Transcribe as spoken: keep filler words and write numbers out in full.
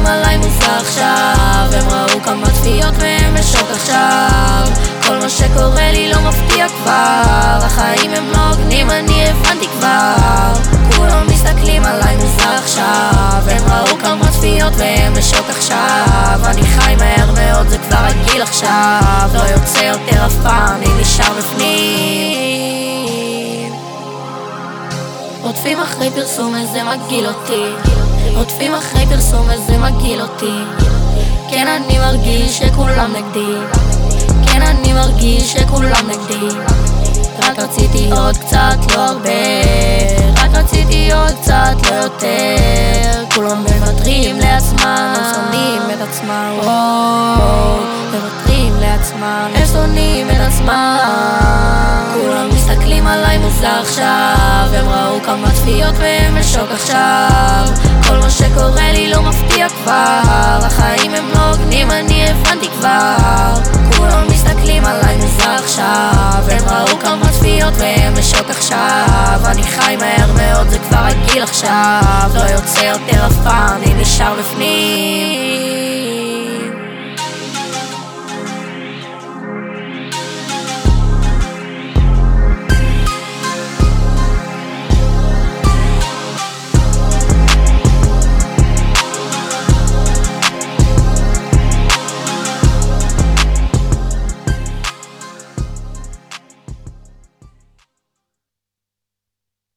עליי מוזר עכשיו, הם ראו כמה צפיות והם בשוק עכשיו. כל מה שקורה לי לא מפתיע כבר, החיים הם לא הוגנים, אני הבנתי כבר. כולם מסתכלים עליי מוזר עכשיו, הם ראו כמה צפיות והם בשוק עכשיו. אני חי מהר מאוד, זה כבר רגיל עכשיו, לא יוצא יותר אף פעם, אני נשאר בפנים. רודפים אחרי פרסום איזה מגעיל אותי, רודפים אחרי פרסום איזה מגעיל אותי. כן אני מרגיש שכולם נגדי, כן אני מרגיש שכולם נגדי. רק רציתי עוד קצת, לא הרבה, רק רציתי עוד קצת, לא יותר. כולם מוותרים לעצמם, הם שונאים את עצמם, מוותרים לעצמם, הם שונאים את עצמם. כולם מסתכלים עליי מוזר עכשיו, הם ראו כמה צפיות והם בשוק עכשיו. כל מה שקורה לי לא מפתיע כבר, החיים הם לא הוגנים, אני הבנתי כבר. כולם מסתכלים עליי מוזר עכשיו, הם ראו כמה צפיות והם בשוק עכשיו. אני חי מהר מאוד, זה כבר רגיל עכשיו, לא יוצא יותר אף פעם, אני נשאר בפנים.